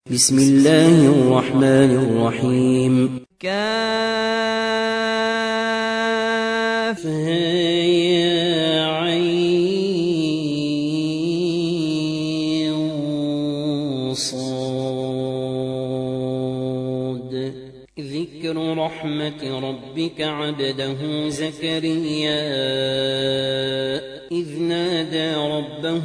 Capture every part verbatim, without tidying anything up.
بسم الله الرحمن الرحيم. كاف يا عين صاد. ذكر رحمة ربك عبده زكريا إذ نادى ربه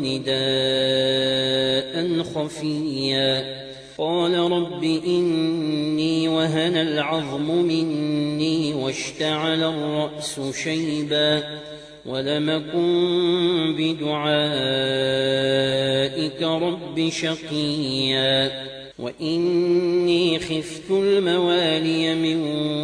نداء خفيا قال رب إني وهن العظم مني واشتعل الرأس شيبا ولم أكن بدعائك رب شقيا وإني خفت الموالي من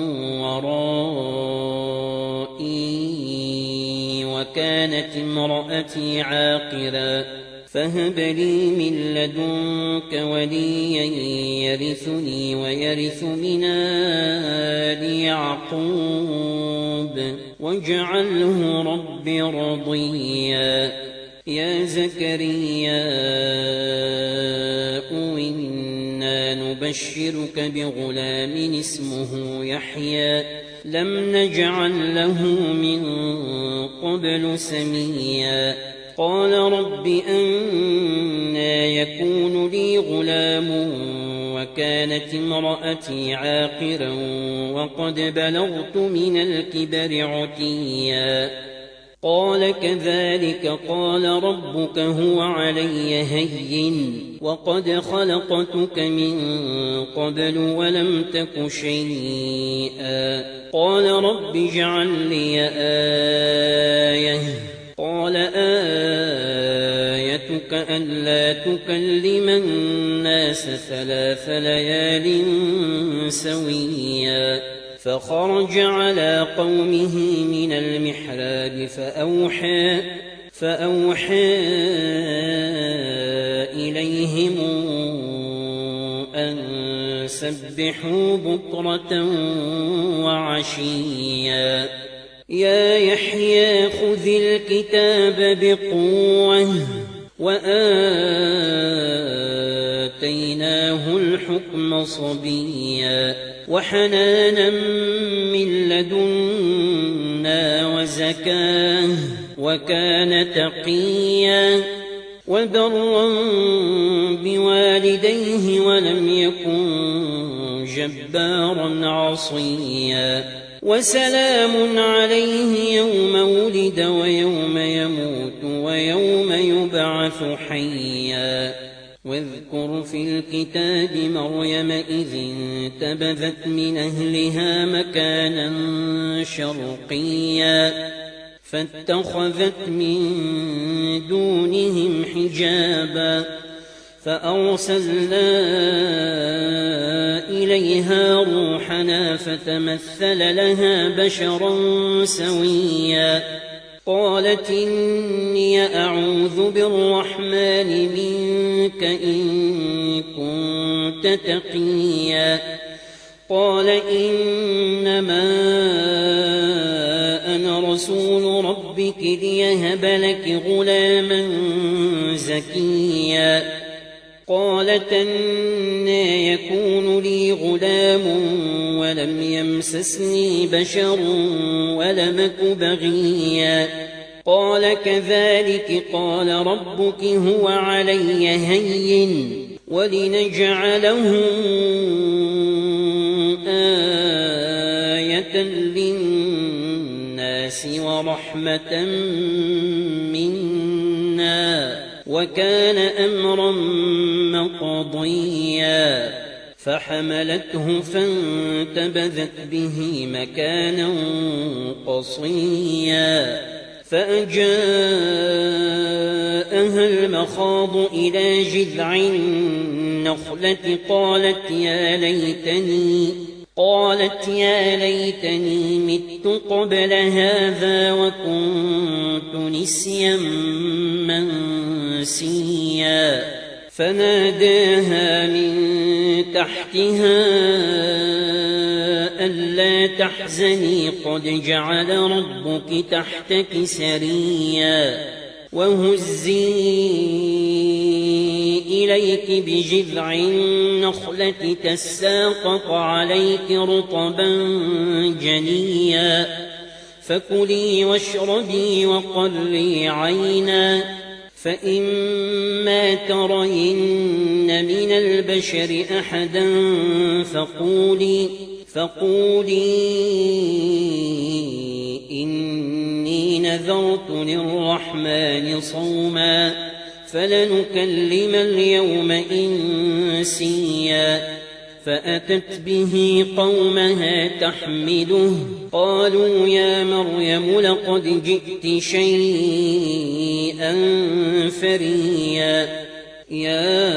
ورائي وكانت امرأتي عاقرا فهب لي من لدنك وليا يرثني ويرث من آل يعقوب واجعله رب رضيا يا زكريا إنا نبشرك بغلام اسمه يحيى لم نجعل له من قبل سميا قال رب أنى يكون لي غلام وكانت امرأتي عاقرا وقد بلغت من الكبر عتيا قال كذلك قال ربك هو علي هين وقد خلقتك من قبل ولم تك شيئا قال رب اجعل لي آية قال آيتك ألا تكلم الناس ثلاث ليال سويا فخرج على قومه من المحراب فأوحى, فأوحى إليهم أن سبحوا بكرة وعشيا يا يحيى خذ الكتاب بقوة وآتيناه الحكم صبيا وحنانا من لدنا وزكاه وكان تقيا وبرا بوالديه ولم يكن جبارا عصيا وسلام عليه يوم ولد ويوم يموت ويوم يبعث حيا واذكر في الكتاب مريم إذ انتبذت من أهلها مكانا شرقيا فاتخذت من دونهم حجابا فأرسلنا إليها روحنا فتمثل لها بشرا سويا قالت إني أعوذ بالرحمن منك إن كنت تقيا قال إنما أنا رسول ربك ليهب لك غلاما زكيا قالت أنى يكون لي غلام ولم يمسسني بشر ولم أك بغيا قال كذلك قال ربك هو علي هين ولنجعله آية للناس ورحمة منا وكان أمرا مقضيا فحملته فانتبذت به مكانا قصيا فأجاءها المخاض إلى جذع النخلة قالت يا ليتني قالت يا ليتني مت قبل هذا وكنت نسيا منسيا فناداها من تحتها ألا تحزني قد جعل ربك تحتك سريا وهزي إليك بجذع النخلة تساقط عليك رطبا جنيا فكلي واشربي وقري عينا فإما ترين من البشر أحدا فقولي فقولي إني نذرت للرحمن صوما فلنكلم اليوم إنسيا فأتت به قومها تحمله قالوا يا مريم لقد جئت شيئا فريا يا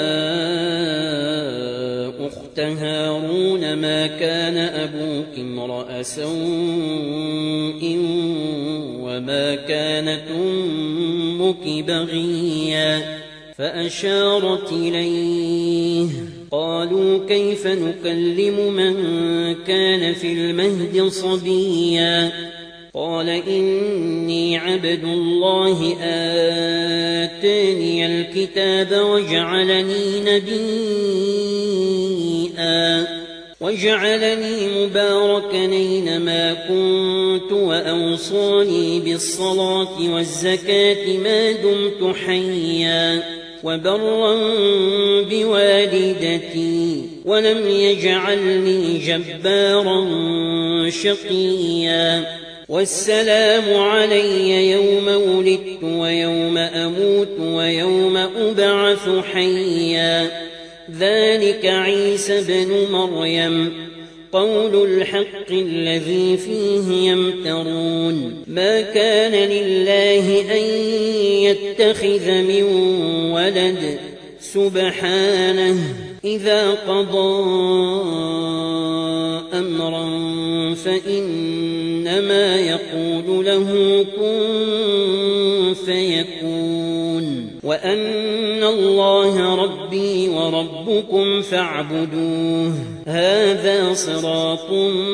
أخت هارون ما كان أبوك امرأ سوء وما كانت أمك بغيا فأشارت إليه قالوا كيف نكلم من كان في المهد صبيا قال إني عبد الله آتاني الكتاب وجعلني نبيا وجعلني مباركا أينما كنت وأوصاني بالصلاة والزكاة ما دمت حيا وبرا بوالدتي ولم يجعلني جبارا شقيا والسلام علي يوم ولدت ويوم أموت ويوم أبعث حيا ذلك عيسى بن مريم قول الحق الذي فيه يمترون ما كان لله أن يتخذ من ولد سبحانه إذا قضى أمرا فإنما يقول له كن فيكون وأن الله ربي وربكم فاعبدوه هذا صراط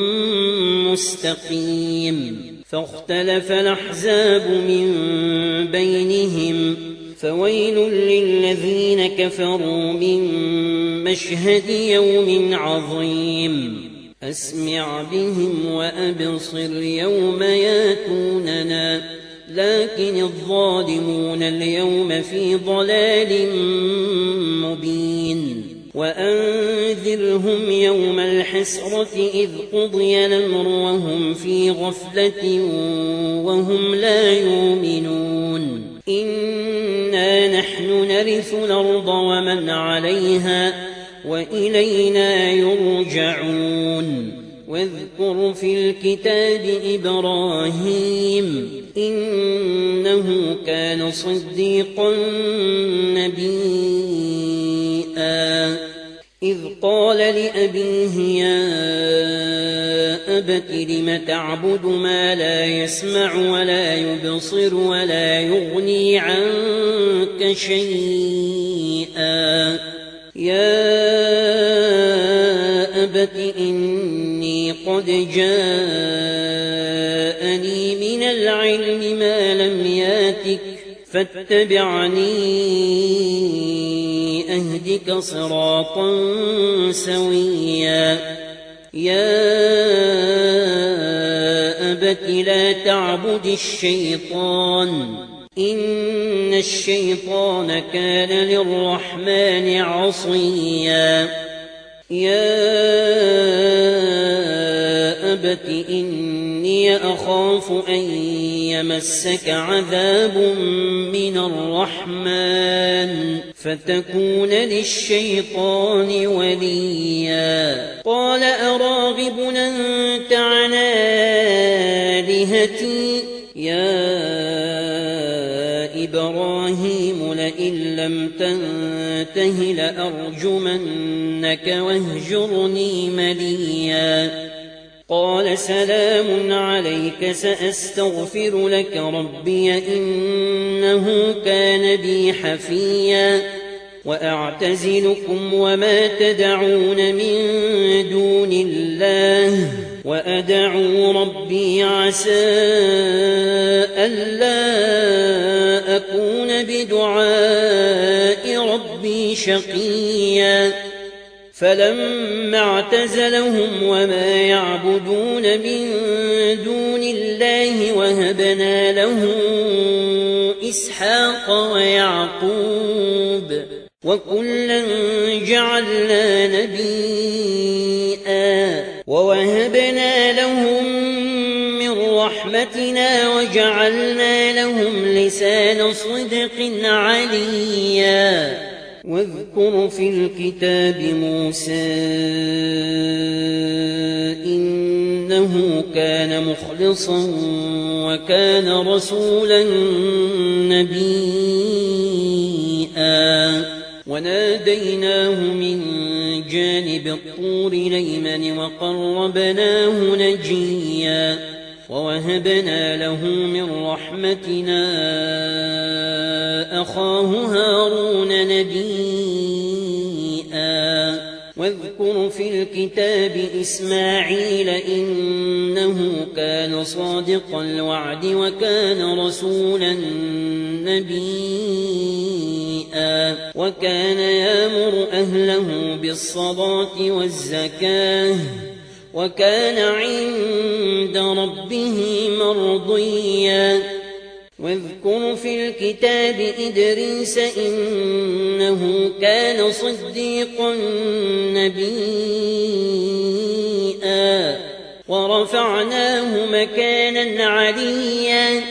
مستقيم فاختلف الأحزاب من بينهم فويل للذين كفروا من مشهد يوم عظيم أسمع بهم وأبصر يوم ياتوننا لكن الظالمون اليوم في ضلال مبين وأنذرهم يوم الحسرة إذ قضي الأمر وهم في غفلة وهم لا يؤمنون إنا نحن نرث الأرض ومن عليها وإلينا يرجعون واذكر في الكتاب إبراهيم إنه كان صديقا نبيا إذ قال لأبيه يا أبت لم تعبد ما لا يسمع ولا يبصر ولا يغني عنك شيئا يا أبت إني قد جاءني من العلم ما لم ياتك فاتبعني أهدك صراطا سويا يا أبت لا تعبد الشيطان إن الشيطان كان للرحمن عصيا يا أبت إني أخاف أن يمسك عذاب من الرحمن فتكون للشيطان وليا قال أراغب أنت عن آلهتي يا إبراهيم لئن لم تنته لأرجمنك واهجرني مليا قال سلام عليك سأستغفر لك ربي إنه كان بي حفيا وأعتزلكم وما تدعون من دون الله وأدعو ربي عسى ألا أكون بدعاء ربي شقيا فلما اعتزلهم وما يعبدون من دون الله وهبنا له إسحاق ويعقوب وكلا جعلنا نبيا ووهبنا لهم من رحمتنا وجعلنا لهم لسان صدق عليا واذكر في الكتاب موسى إنه كان مخلصا وكان رسولا نبيا وناديناه من جانب الطور الأيمن وقربناه نجيا ووهبنا له من رحمتنا أخاه هارون نبيا واذكر في الكتاب إسماعيل إنه كان صادق الوعد وكان رسولا نبيا وكان يأمر أهله بالصلاة والزكاة وكان عند ربه مرضيا واذكر في الكتاب إدريس إنه كان صديقا نبيا ورفعناه مكانا عليا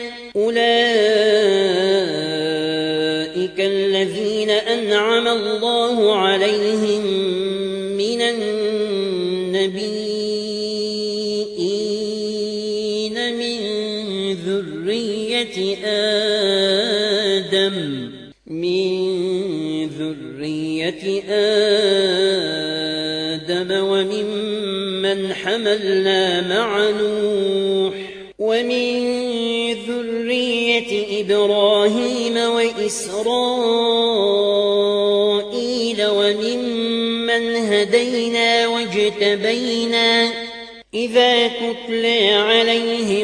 أولئك الذين أنعم الله عليهم من النبيين من ذرية آدم من ذرية آدم وممن حملنا مع نوح ومن ذرية إبراهيم وإسرائيل وممن هدينا واجتبينا إذا تتلى عليهم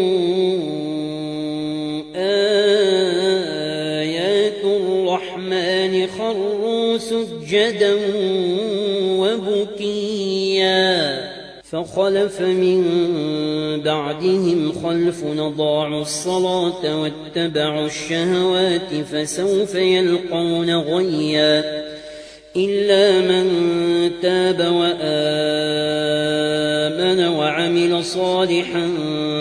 آيات الرحمن خروا سجدا وبكيا فخلف من بعدهم خلف أضاعوا الصلاة واتبعوا الشهوات فسوف يلقون غيا إلا من تاب وآمن وعمل صالحا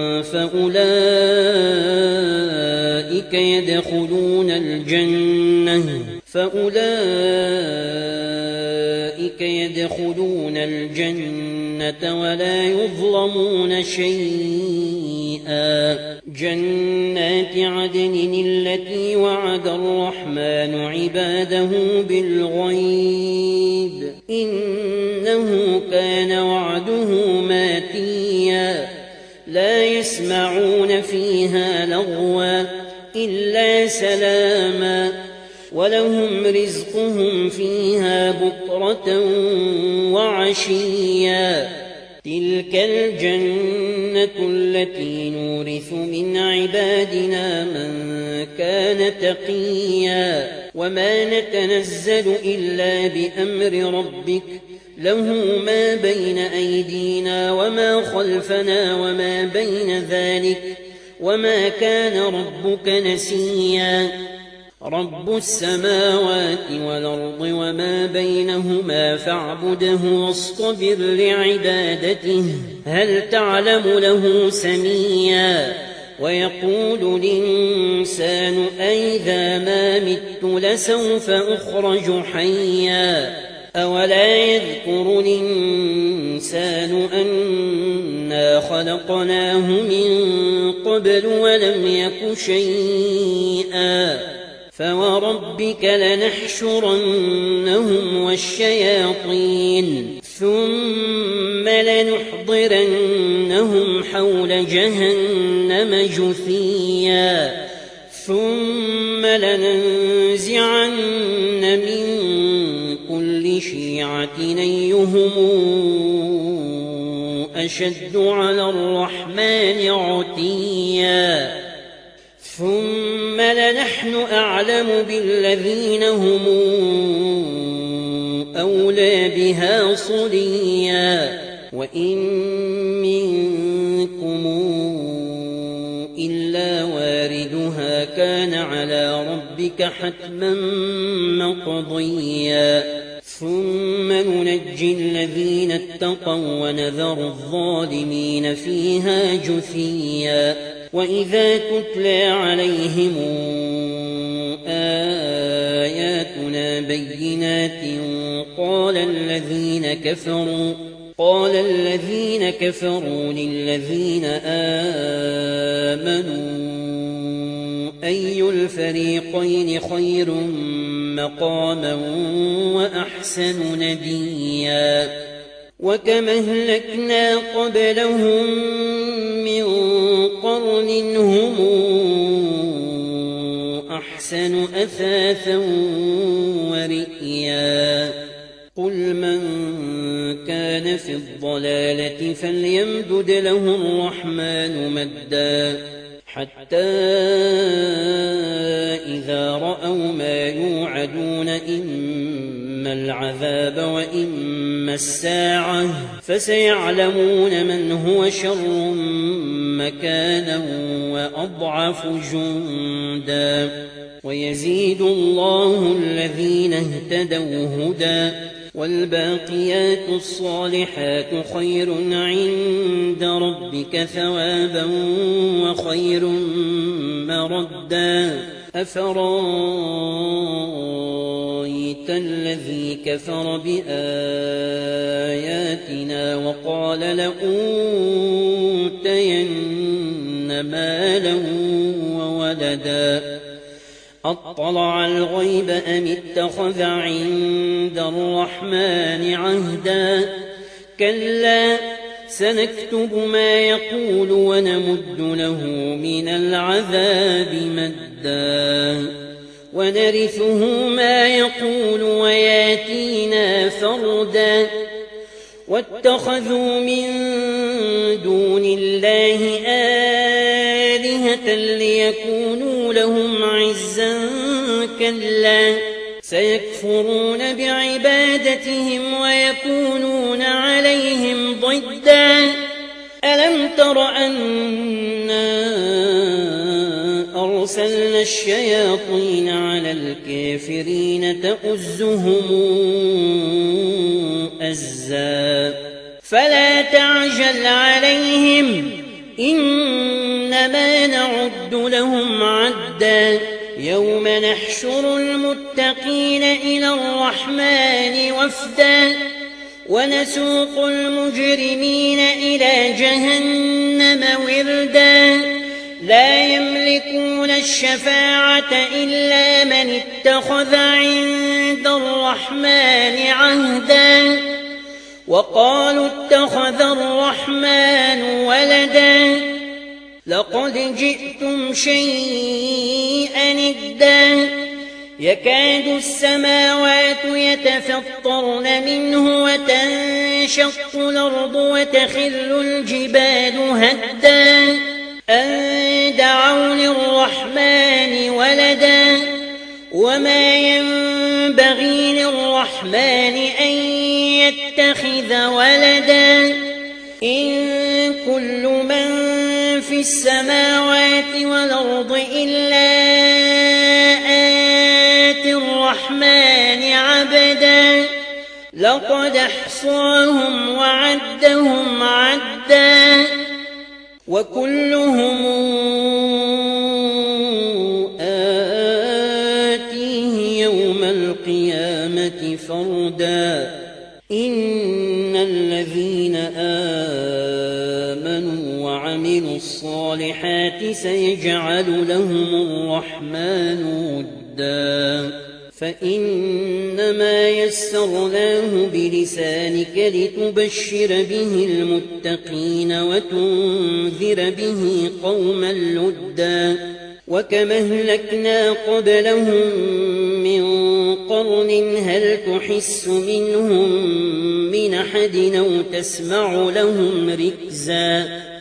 فأولئك يدخلون الجنة فأولئك يدخلون الجنة ولا يظلمون شيئا جنات عدن التي وعد الرحمن عباده بالغيب إنه كان وعده ماتيا لا يسمعون فيها لغوا إلا سلاما ولهم رزقهم فيها بكرة وعشيا تلك الجنة التي نورث من عبادنا من كان تقيا وما نتنزل إلا بأمر ربك له ما بين أيدينا وما خلفنا وما بين ذلك وما كان ربك نسيا رب السماوات والأرض وما بينهما فاعبده واصطبر لعبادته هل تعلم له سميا ويقول الإنسان أئذا ما مت لسوف أخرج حيا أولا يذكر الإنسان أنا خلقناه من قبل ولم يك شيئا فوربك لنحشرنهم والشياطين ثم لنحضرنهم حول جهنم جثيا ثم لننزعن من كل شيعة أيهم أشد على الرحمن عتيا ثم لنحن أعلم بالذين هم أولى بها صليا وإن منكم إلا واردها كان على ربك حتما مقضيا ثم ننجي الذين اتقوا ونذر الظالمين فيها جثيا وإذا تتلى عليهم آياتنا بينات قال الذين كفروا قال الذين كفروا للذين آمنوا أي الفريقين خير مقاما وأحسن نديا وكم أهلكنا قبلهم من قرن هم أحسن أثاثا ورئيا قل من كان في الضلالة فليمدد له الرحمن مدا حتى إذا رأوا ما يوعدون إما العذاب وإما الساعة فسيعلمون من هو شر مكانا وأضعف جندا ويزيد الله الذين اهتدوا هدى والباقيات الصالحات خير عند ربك ثوابا وخير مردا أفرأيت الذي كفر بآياتنا وقال لأوتين مالا وولدا أطلع الغيب أم اتخذ عند الرحمن عهدا كلا سنكتب ما يقول ونمد له من العذاب مدا ونرثه ما يقول وياتينا فردا واتخذوا من دون الله آلهة ليكونوا لهم عزا كلا سيكفرون بعبادتهم ويكونون عليهم ضدا ألم تر أنا أرسلنا الشياطين على الكافرين تؤزهم أزا فلا تعجل عليهم إنما نعد لهم عدا يوم نحشر المتقين إلى الرحمن وفدا ونسوق المجرمين إلى جهنم وردا لا يملكون الشفاعة إلا من اتخذ عند الرحمن عهدا وقالوا اتخذ الرحمن ولدا لقد جئتم شيئا إدا يكاد السماوات يتفطرن منه وتنشق الأرض وتخر الجبال هدا أن دعوا للرحمن ولدا وما ينبغي للرحمن أن يتخذ ولدا إن كل من في السماوات والأرض إلا آتي الرحمن عبدا لقد أحصاهم وعدهم عدا وكلهم آتيه يوم القيامة فردا إن الذين آمنوا وعملوا الصالحات سيجعل لهم الرحمن ودا فإنما يسرناه بلسانك لتبشر به المتقين وتنذر به قوما لدا وكما أهلكنا قبلهم من قرن هل تحس منهم من أحد أو تسمع لهم ركزا